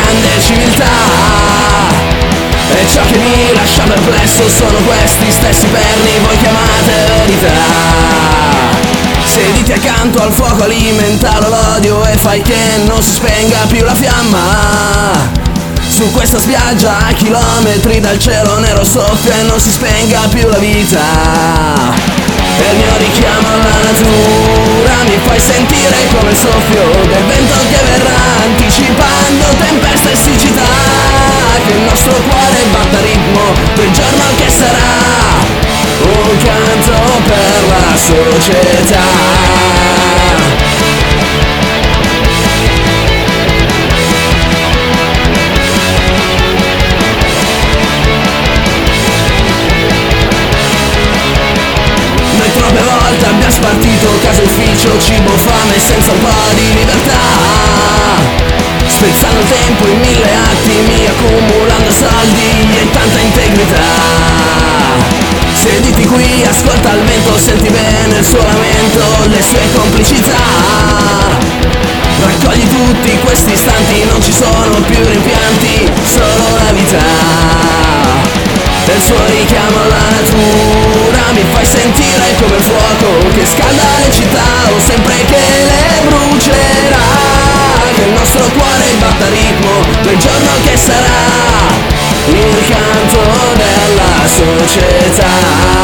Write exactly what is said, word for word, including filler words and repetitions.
grande civiltà. E ciò che mi lascia perplesso sono questi stessi perni, voi chiamate verità. Sediti accanto al fuoco, alimentalo l'odio e fai che non si spenga più la fiamma. Su questa spiaggia a chilometri dal cielo nero soffia e non si spenga più la vita. E il mio richiamo alla natura mi fai sentire come il soffio del vento che verrà, anticipando tempesta e siccità. Che il nostro cuore batta ritmo quel giorno che sarà un canto per la società. Troppe volte abbiamo spartito casa ufficio, cibo, fame senza un po' di libertà. Spezzando il tempo in mille attimi, accumulando soldi e tanta integrità. Sediti qui, ascolta il vento, senti bene il suo lamento, le sue complicità. Raccogli tutti questi istanti, non ci sono più rimpianti, solo la vita. E il suo richiamo alla natura mi fai sentire come il fuoco che scalda le città, o sempre che le brucerà. Che il nostro cuore batta ritmo quel giorno che sarà il canto della società.